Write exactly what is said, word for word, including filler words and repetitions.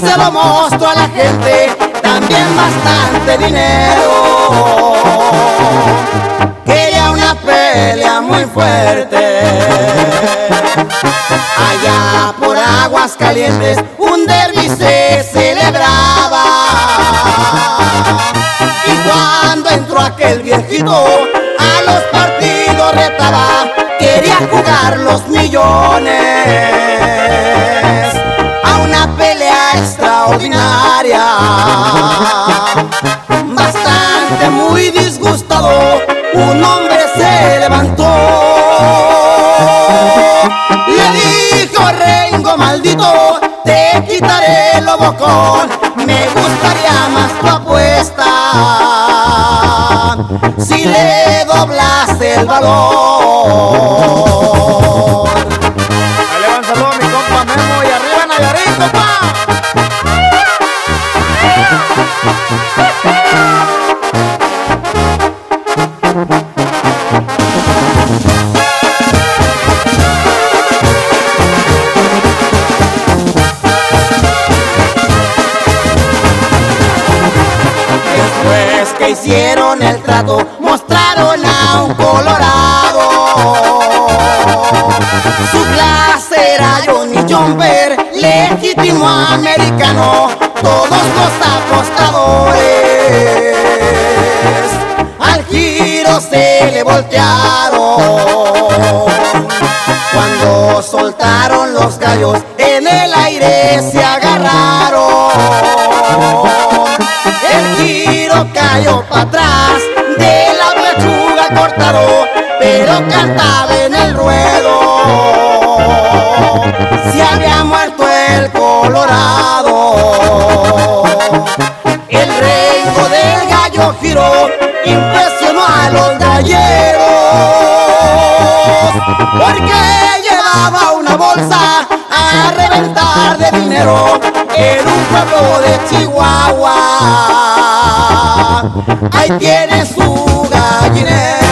se lo mostró a la gente, también bastante dinero. Quería una pelea muy fuerte. Allá por Aguascalientes un derbi se celebraba, y cuando entró aquel viejito a los partidos retaba, quería jugar los millones a una pelea extraordinaria. Bastante muy disgustado, un hombre se levantó. Le dijo: Rengo maldito, te quitaré el bocón, me gustaría más tu apuesta si le doblas el valor. Dale un saludo a mi compa Memo y arriba Nayarit, compa. Después que hicieron el trato, mostraron a un colorado. Su clase era Johnny Jumper, legítimo americano, todos los apostadores al giro se le voltearon. Cuando soltaron los gallos, en el aire se agarraron. El giro cayó para atrás, de la pechuga cortado, pero cantaba en el ruedo. Se había muerto el colorado. El Rengo del gallo giró, impresionó a los galleros, porque llevaba una bolsa a reventar de dinero en un pueblo de Chihuahua. Ahí tiene su gallinero.